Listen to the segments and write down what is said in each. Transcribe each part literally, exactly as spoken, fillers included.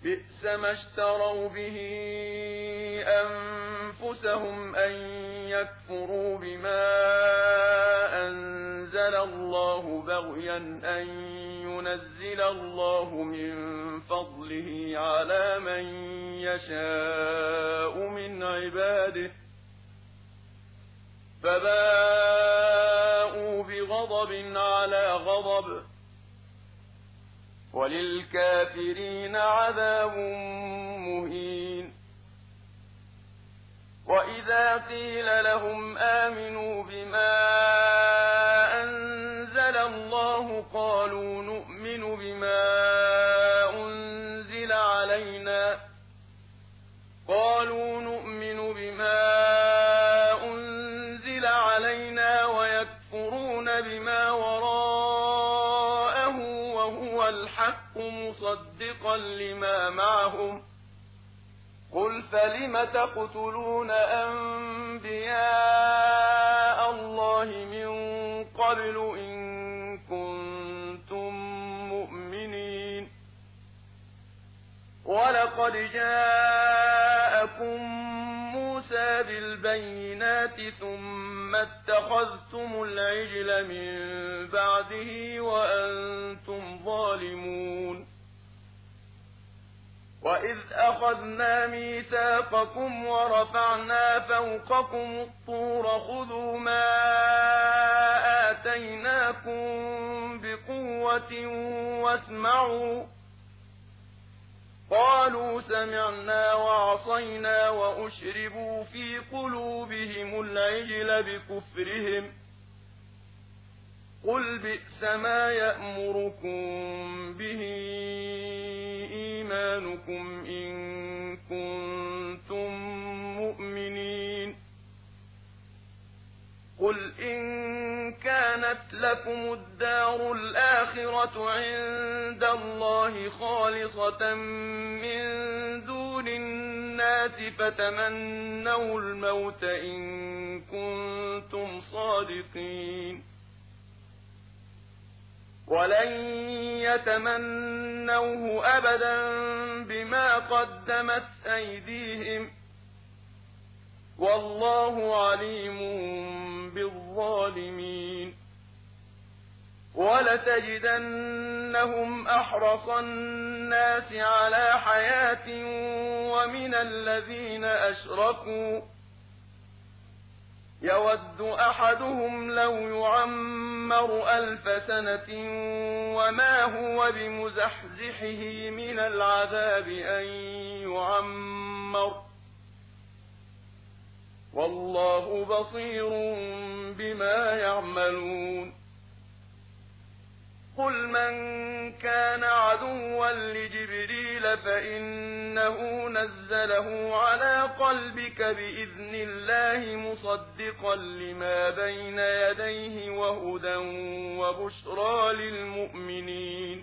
بئس ما اشتروا به أنفسهم أن يكفروا بما أنزل الله بغيا أن ينزل الله من فضله على من يشاء من عباده فباءوا بغضب على غضب وللكافرين عذاب مهين. وإذا قيل لهم آمنوا بما أنزل الله قالوا نؤمن بما أنزل علينا قالوا نؤمن بما أنزل علينا ويكفرون بما وراءه وهو الحق مصدقا لما معهم قل فلم تقتلون أنبياء الله من قبل إن كنتم مؤمنين ولقد جاءكم موسى بالبينات ثم اتخذتم العجل من بعده وأنتم ظالمون. وإذ أخذنا ميثاقكم ورفعنا فوقكم الطور خذوا ما آتيناكم بقوة واسمعوا قالوا سمعنا وعصينا وأشربوا في قلوبهم العجل بكفرهم قل بئس ما يأمركم به إيمانكم إن كنتم مؤمنين قل إن كانت لكم الدار الآخرة عند الله خالصة من دون الناس فتمنوا الموت إن كنتم صادقين ولن يتمنوه أبدا بما قدمت أيديهم والله عليم بالظالمين. ولتجدنهم أحرص الناس على حياة ومن الذين أشركوا يود أحدهم لو يعمر ألف سنة وما هو بمزحزحه من العذاب أن يعمر والله بصير بما يعملون. قل من كان عدوا لجبريل فإنه نزله على قلبك بإذن الله مصدقا لما بين يديه وهدى وبشرى للمؤمنين.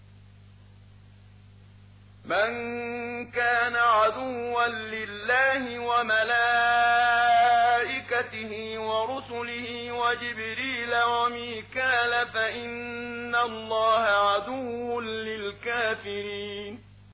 من كان عدوا لله وملائكته ورسله وجبريل وميكال فإن الله عدو للكافرين.